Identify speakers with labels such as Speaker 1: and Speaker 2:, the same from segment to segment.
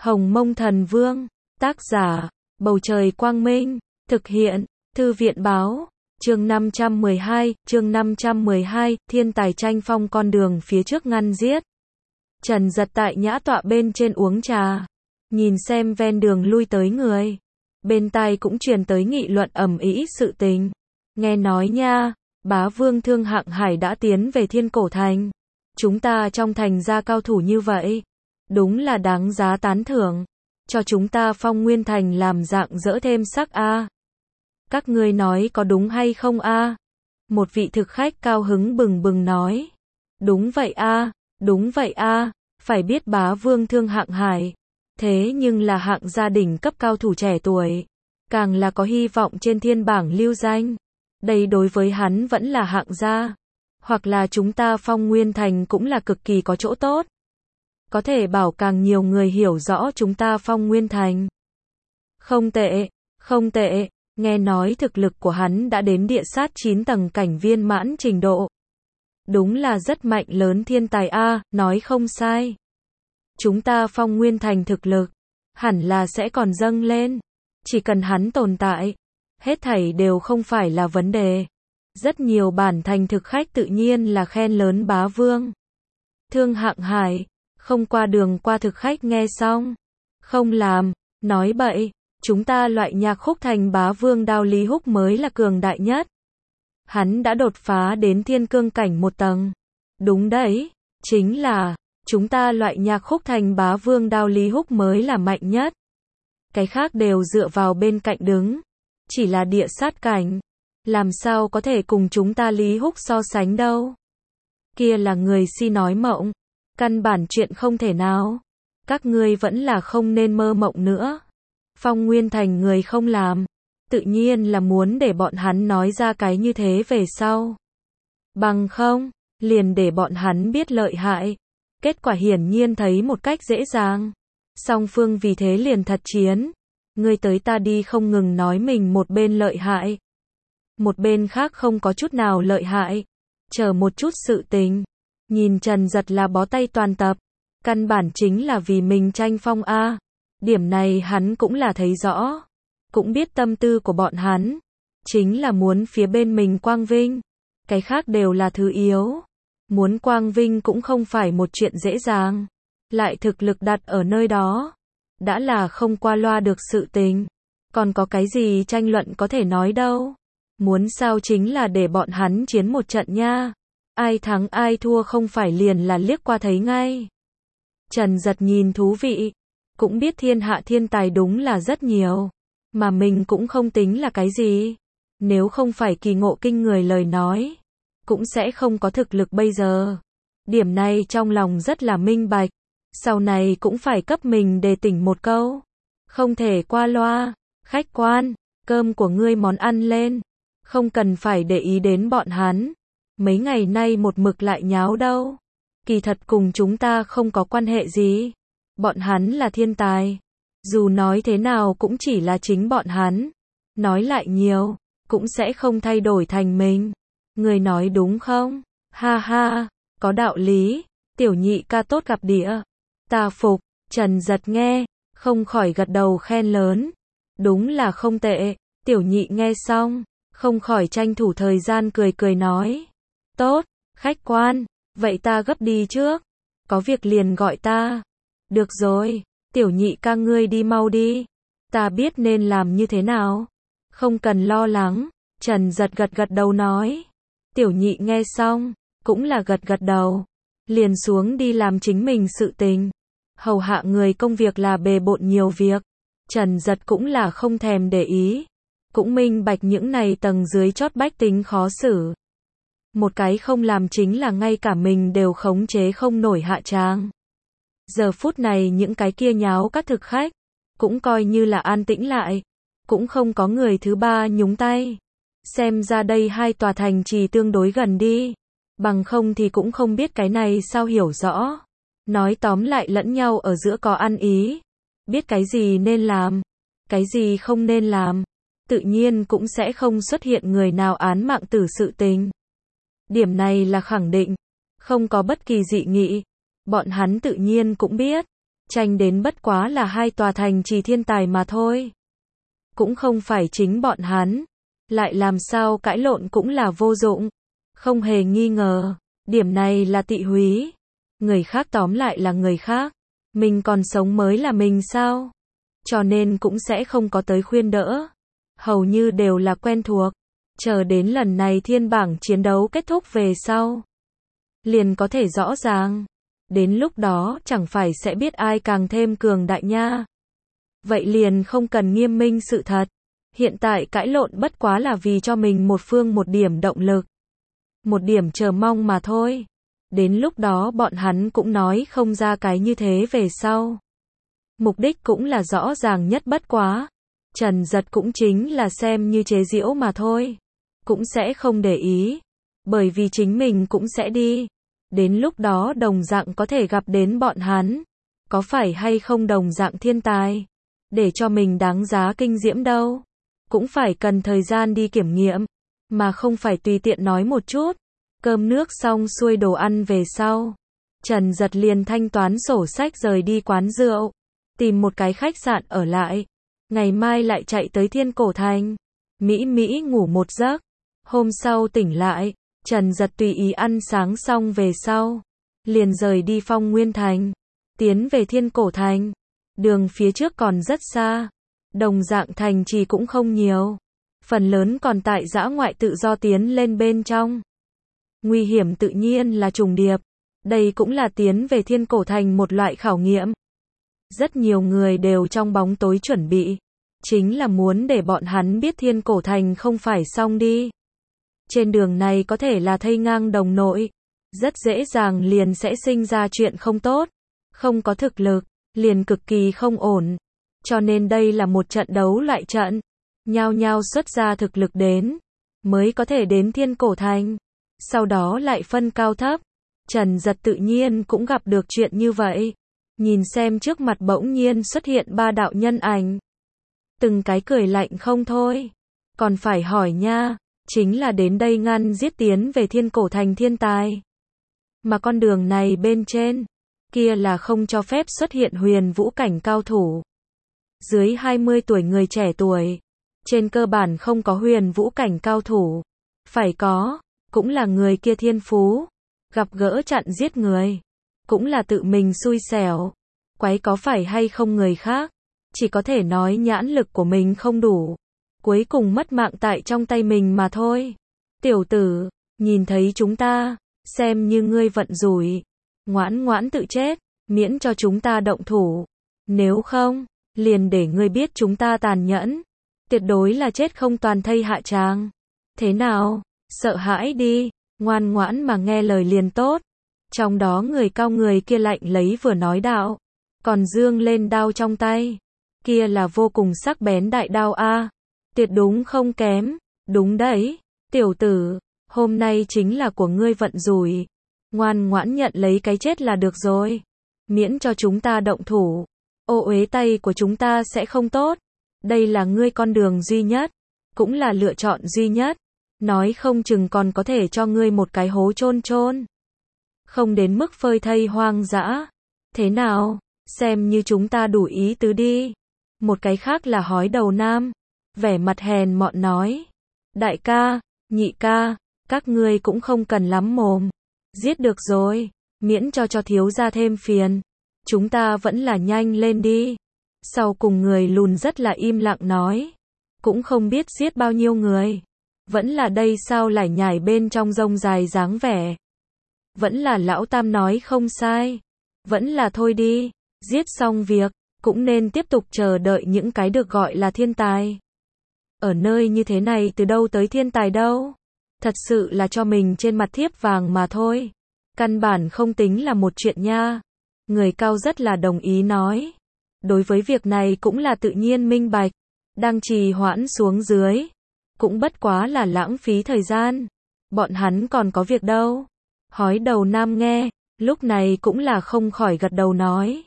Speaker 1: Hồng Mông Thần Vương, tác giả, Bầu Trời Quang Minh, thực hiện, Thư viện Báo, chương 512, thiên tài tranh phong con đường phía trước ngăn giết. Trần Giật tại nhã tọa bên trên uống trà, nhìn xem ven đường lui tới người. Bên tai cũng truyền tới nghị luận ầm ĩ sự tình. Nghe nói nha, bá vương Thương Hạng Hải đã tiến về Thiên Cổ Thành. Chúng ta trong thành ra cao thủ như vậy, đúng là đáng giá tán thưởng. Cho chúng ta Phong Nguyên Thành làm dạng dỡ thêm sắc a. Các ngươi nói có đúng hay không a? Một vị thực khách cao hứng bừng bừng nói. Đúng vậy a, đúng vậy a, phải biết bá vương Thương Hạng Hải. Thế nhưng là hạng gia đình cấp cao thủ trẻ tuổi, càng là có hy vọng trên thiên bảng lưu danh. Đây đối với hắn vẫn là hạng gia, hoặc là chúng ta Phong Nguyên Thành cũng là cực kỳ có chỗ tốt. Có thể bảo càng nhiều người hiểu rõ chúng ta Phong Nguyên Thành. Không tệ, không tệ, nghe nói thực lực của hắn đã đến địa sát 9 tầng cảnh viên mãn trình độ. Đúng là rất mạnh lớn thiên tài a, nói không sai. Chúng ta Phong Nguyên Thành thực lực, hẳn là sẽ còn dâng lên. Chỉ cần hắn tồn tại, hết thảy đều không phải là vấn đề. Rất nhiều bản thành thực khách tự nhiên là khen lớn bá vương Thương Hạng Hải. Không qua đường qua thực khách nghe xong, không làm, nói bậy, chúng ta loại nhạc khúc thành bá vương Đao Lý Húc mới là cường đại nhất. Hắn đã đột phá đến thiên cương cảnh 1 tầng. Đúng đấy, chính là, chúng ta loại nhạc khúc thành bá vương Đao Lý Húc mới là mạnh nhất. Cái khác đều dựa vào bên cạnh đứng, chỉ là địa sát cảnh, làm sao có thể cùng chúng ta Lý Húc so sánh đâu. Kia là người si nói mộng. Căn bản chuyện không thể nào. Các ngươi vẫn là không nên mơ mộng nữa. Phong Nguyên Thành người không làm, tự nhiên là muốn để bọn hắn nói ra cái như thế về sau. Bằng không, liền để bọn hắn biết lợi hại. Kết quả hiển nhiên thấy một cách dễ dàng. Song phương vì thế liền thật chiến. Ngươi tới ta đi không ngừng nói mình một bên lợi hại. Một bên khác không có chút nào lợi hại. Chờ một chút sự tình. Nhìn Trần Giật là bó tay toàn tập, căn bản chính là vì mình tranh phong a. Điểm này hắn cũng là thấy rõ, cũng biết tâm tư của bọn hắn, chính là muốn phía bên mình quang vinh, cái khác đều là thứ yếu. Muốn quang vinh cũng không phải một chuyện dễ dàng, lại thực lực đặt ở nơi đó, đã là không qua loa được sự tình, còn có cái gì tranh luận có thể nói đâu. Muốn sao chính là để bọn hắn chiến một trận nha. Ai thắng ai thua không phải liền là liếc qua thấy ngay. Trần Giật nhìn thú vị, cũng biết thiên hạ thiên tài đúng là rất nhiều, mà mình cũng không tính là cái gì. Nếu không phải kỳ ngộ kinh người lời nói, cũng sẽ không có thực lực bây giờ. Điểm này trong lòng rất là minh bạch, sau này cũng phải cấp mình đề tỉnh một câu. Không thể qua loa, khách quan, cơm của ngươi món ăn lên, không cần phải để ý đến bọn hắn. Mấy ngày nay một mực lại nháo đâu. Kỳ thật cùng chúng ta không có quan hệ gì. Bọn hắn là thiên tài. Dù nói thế nào cũng chỉ là chính bọn hắn. Nói lại nhiều, cũng sẽ không thay đổi thành mình. Người nói đúng không? Ha ha, có đạo lý. Tiểu nhị ca tốt gặp địa. Ta phục. Trần Giật nghe, không khỏi gật đầu khen lớn. Đúng là không tệ. Tiểu nhị nghe xong, không khỏi tranh thủ thời gian cười cười nói. Tốt, khách quan, vậy ta gấp đi trước. Có việc liền gọi ta. Được rồi, tiểu nhị ca ngươi đi mau đi. Ta biết nên làm như thế nào. Không cần lo lắng, Trần Giật gật gật đầu nói. Tiểu nhị nghe xong, cũng là gật gật đầu. Liền xuống đi làm chính mình sự tình. Hầu hạ người công việc là bề bộn nhiều việc. Trần Giật cũng là không thèm để ý. Cũng minh bạch những này tầng dưới chót bách tính khó xử. Một cái không làm chính là ngay cả mình đều khống chế không nổi hạ tràng. Giờ phút này những cái kia nháo các thực khách, cũng coi như là an tĩnh lại. Cũng không có người thứ ba nhúng tay. Xem ra đây hai tòa thành trì tương đối gần đi. Bằng không thì cũng không biết cái này sao hiểu rõ. Nói tóm lại lẫn nhau ở giữa có ăn ý. Biết cái gì nên làm, cái gì không nên làm. Tự nhiên cũng sẽ không xuất hiện người nào án mạng tử sự tình. Điểm này là khẳng định, không có bất kỳ dị nghị. Bọn hắn tự nhiên cũng biết, tranh đến bất quá là 2 tòa thành trì thiên tài mà thôi. Cũng không phải chính bọn hắn, lại làm sao cãi lộn cũng là vô dụng. Không hề nghi ngờ, điểm này là tị húy. Người khác tóm lại là người khác, mình còn sống mới là mình sao? Cho nên cũng sẽ không có tới khuyên đỡ. Hầu như đều là quen thuộc. Chờ đến lần này thiên bảng chiến đấu kết thúc về sau, liền có thể rõ ràng. Đến lúc đó chẳng phải sẽ biết ai càng thêm cường đại nha. Vậy liền không cần nghiêm minh sự thật. Hiện tại cãi lộn bất quá là vì cho mình một phương một điểm động lực, một điểm chờ mong mà thôi. Đến lúc đó bọn hắn cũng nói không ra cái như thế về sau. Mục đích cũng là rõ ràng nhất bất quá. Trần Giật cũng chính là xem như chế giễu mà thôi. Cũng sẽ không để ý. Bởi vì chính mình cũng sẽ đi. Đến lúc đó đồng dạng có thể gặp đến bọn hắn. Có phải hay không đồng dạng thiên tài? Để cho mình đáng giá kinh diễm đâu. Cũng phải cần thời gian đi kiểm nghiệm. Mà không phải tùy tiện nói một chút. Cơm nước xong xuôi đồ ăn về sau. Trần Giật liền thanh toán sổ sách rời đi quán rượu. Tìm một cái khách sạn ở lại. Ngày mai lại chạy tới Thiên Cổ Thành. Mỹ ngủ một giấc. Hôm sau tỉnh lại, Trần Giật tùy ý ăn sáng xong về sau. Liền rời đi Phong Nguyên Thành. Tiến về Thiên Cổ Thành. Đường phía trước còn rất xa. Đồng dạng thành trì cũng không nhiều. Phần lớn còn tại dã ngoại tự do tiến lên bên trong. Nguy hiểm tự nhiên là trùng điệp. Đây cũng là tiến về Thiên Cổ Thành một loại khảo nghiệm. Rất nhiều người đều trong bóng tối chuẩn bị. Chính là muốn để bọn hắn biết Thiên Cổ Thành không phải xong đi. Trên đường này có thể là thây ngang đồng nội. Rất dễ dàng liền sẽ sinh ra chuyện không tốt. Không có thực lực, liền cực kỳ không ổn. Cho nên đây là một trận đấu loại trận. Nhao nhao xuất ra thực lực đến. Mới có thể đến Thiên Cổ Thành. Sau đó lại phân cao thấp. Trần Giật tự nhiên cũng gặp được chuyện như vậy. Nhìn xem trước mặt bỗng nhiên xuất hiện 3 đạo nhân ảnh. Từng cái cười lạnh không thôi. Còn phải hỏi nha. Chính là đến đây ngăn giết tiến về Thiên Cổ Thành thiên tài. Mà con đường này bên trên. Kia là không cho phép xuất hiện huyền vũ cảnh cao thủ. Dưới 20 tuổi người trẻ tuổi. Trên cơ bản không có huyền vũ cảnh cao thủ. Phải có. Cũng là người kia thiên phú. Gặp gỡ chặn giết người. Cũng là tự mình xui xẻo. Quái có phải hay không người khác. Chỉ có thể nói nhãn lực của mình không đủ. Cuối cùng mất mạng tại trong tay mình mà thôi. Tiểu tử, nhìn thấy chúng ta. Xem như ngươi vận rủi. Ngoãn ngoãn tự chết. Miễn cho chúng ta động thủ. Nếu không, liền để ngươi biết chúng ta tàn nhẫn. Tuyệt đối là chết không toàn thây hạ tràng. Thế nào? Sợ hãi đi. Ngoan ngoãn mà nghe lời liền tốt. Trong đó người cao người kia lạnh lấy vừa nói đạo. Còn dương lên đao trong tay. Kia là vô cùng sắc bén đại đao a. Tuyệt đúng không kém. Đúng đấy. Tiểu tử, hôm nay chính là của ngươi vận rủi. Ngoan ngoãn nhận lấy cái chết là được rồi. Miễn cho chúng ta động thủ. Ô uế tay của chúng ta sẽ không tốt. Đây là ngươi con đường duy nhất. Cũng là lựa chọn duy nhất. Nói không chừng còn có thể cho ngươi một cái hố chôn. Không đến mức phơi thây hoang dã. Thế nào? Xem như chúng ta đủ ý tứ đi. Một cái khác là hói đầu nam. Vẻ mặt hèn mọn nói. Đại ca, nhị ca, các ngươi cũng không cần lắm mồm. Giết được rồi. Miễn cho thiếu gia thêm phiền. Chúng ta vẫn là nhanh lên đi. Sau cùng người lùn rất là im lặng nói. Cũng không biết giết bao nhiêu người. Vẫn là đây sao lải nhải bên trong rông dài dáng vẻ. Vẫn là lão tam nói không sai. Vẫn là thôi đi. Giết xong việc. Cũng nên tiếp tục chờ đợi những cái được gọi là thiên tài. Ở nơi như thế này từ đâu tới thiên tài đâu. Thật sự là cho mình trên mặt thiếp vàng mà thôi. Căn bản không tính là một chuyện nha. Người cao rất là đồng ý nói. Đối với việc này cũng là tự nhiên minh bạch. Đang trì hoãn xuống dưới. Cũng bất quá là lãng phí thời gian. Bọn hắn còn có việc đâu. Hói đầu nam nghe. Lúc này cũng là không khỏi gật đầu nói.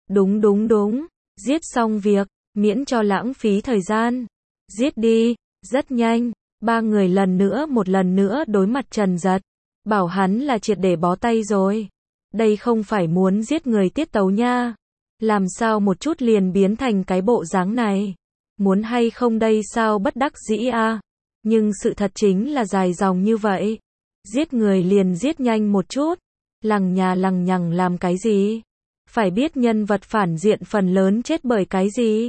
Speaker 1: Đúng. Giết xong việc. Miễn cho lãng phí thời gian. Giết đi. Rất nhanh. 3 người một lần nữa đối mặt Trần Giật. Bảo hắn là triệt để bó tay rồi. Đây không phải muốn giết người tiết tấu nha. Làm sao một chút liền biến thành cái bộ dáng này? Muốn hay không đây sao bất đắc dĩ a? Nhưng sự thật chính là dài dòng như vậy. Giết người liền giết nhanh một chút. Lằng nhà lằng nhằng làm cái gì? Phải biết nhân vật phản diện phần lớn chết bởi cái gì?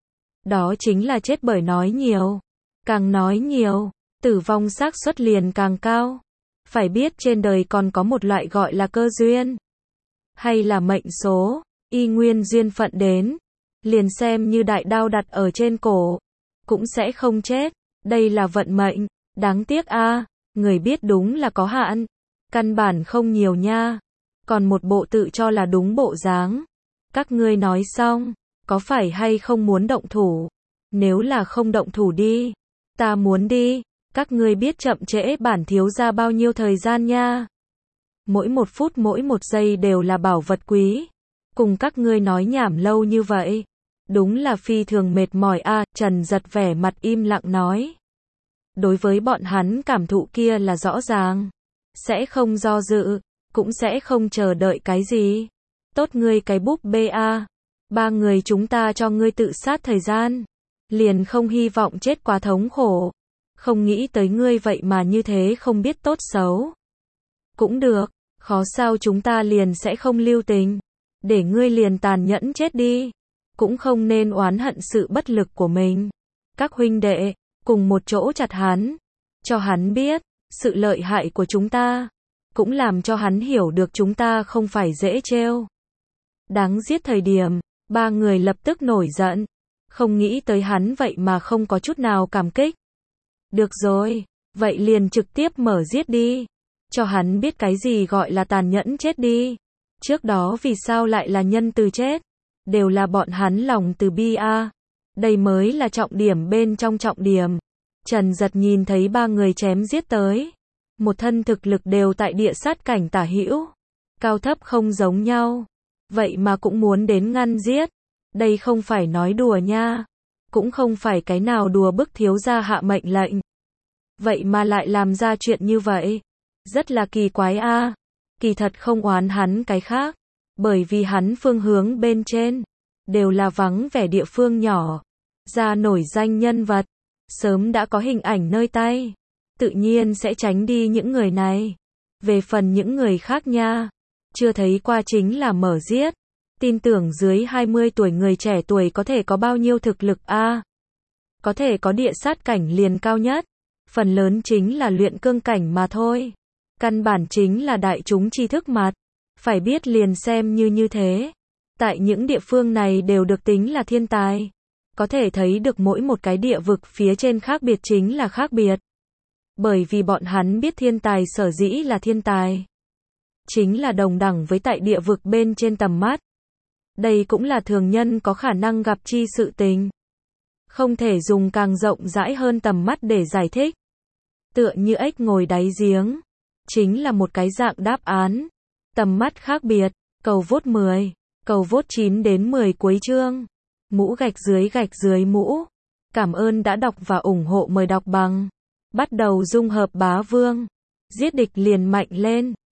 Speaker 1: Đó chính là chết bởi nói nhiều. Càng nói nhiều, tử vong xác suất liền càng cao. Phải biết trên đời còn có một loại gọi là cơ duyên. Hay là mệnh số, y nguyên duyên phận đến. Liền xem như đại đao đặt ở trên cổ. Cũng sẽ không chết. Đây là vận mệnh. Đáng tiếc a, người biết đúng là có hạn. Căn bản không nhiều nha. Còn một bộ tự cho là đúng bộ dáng. Các ngươi nói xong, có phải hay không muốn động thủ? Nếu là không động thủ đi. Ta muốn đi. Các ngươi biết chậm trễ bản thiếu gia bao nhiêu thời gian nha. Mỗi một phút mỗi một giây đều là bảo vật quý. Cùng các ngươi nói nhảm lâu như vậy. Đúng là phi thường mệt mỏi a, Trần Giật vẻ mặt im lặng nói. Đối với bọn hắn cảm thụ kia là rõ ràng. Sẽ không do dự, cũng sẽ không chờ đợi cái gì. Tốt ngươi cái búp bê a. Ba người chúng ta cho ngươi tự sát thời gian. Liền không hy vọng chết quá thống khổ. Không nghĩ tới ngươi vậy mà như thế không biết tốt xấu. Cũng được, khó sao chúng ta liền sẽ không lưu tình. Để ngươi liền tàn nhẫn chết đi. Cũng không nên oán hận sự bất lực của mình. Các huynh đệ, cùng một chỗ chặt hắn. Cho hắn biết, sự lợi hại của chúng ta. Cũng làm cho hắn hiểu được chúng ta không phải dễ trêu. Đáng giết thời điểm, ba người lập tức nổi giận. Không nghĩ tới hắn vậy mà không có chút nào cảm kích. Được rồi, vậy liền trực tiếp mở giết đi. Cho hắn biết cái gì gọi là tàn nhẫn chết đi. Trước đó vì sao lại là nhân từ chết? Đều là bọn hắn lòng từ bi a. Đây mới là trọng điểm bên trong trọng điểm. Trần Giật nhìn thấy ba người chém giết tới. Một thân thực lực đều tại địa sát cảnh tả hữu. Cao thấp không giống nhau. Vậy mà cũng muốn đến ngăn giết. Đây không phải nói đùa nha. Cũng không phải cái nào đùa bức thiếu gia hạ mệnh lệnh. Vậy mà lại làm ra chuyện như vậy. Rất là kỳ quái a. Kỳ thật không oán hắn cái khác. Bởi vì hắn phương hướng bên trên. Đều là vắng vẻ địa phương nhỏ. Ra nổi danh nhân vật. Sớm đã có hình ảnh nơi tay. Tự nhiên sẽ tránh đi những người này. Về phần những người khác nha. Chưa thấy qua chính là mở giết. Tin tưởng dưới 20 tuổi người trẻ tuổi có thể có bao nhiêu thực lực a? Có thể có địa sát cảnh liền cao nhất. Phần lớn chính là luyện cương cảnh mà thôi. Căn bản chính là đại chúng tri thức mặt. Phải biết liền xem như thế. Tại những địa phương này đều được tính là thiên tài. Có thể thấy được mỗi một cái địa vực phía trên khác biệt chính là khác biệt. Bởi vì bọn hắn biết thiên tài sở dĩ là thiên tài. Chính là đồng đẳng với tại địa vực bên trên tầm mắt. Đây cũng là thường nhân có khả năng gặp chi sự tình. Không thể dùng càng rộng rãi hơn tầm mắt để giải thích. Tựa như ếch ngồi đáy giếng. Chính là một cái dạng đáp án. Tầm mắt khác biệt. Cầu vote 10. Cầu vote 9 đến 10 cuối chương. Mũ gạch dưới mũ. Cảm ơn đã đọc và ủng hộ, mời đọc bằng. Bắt đầu dung hợp bá vương. Giết địch liền mạnh lên.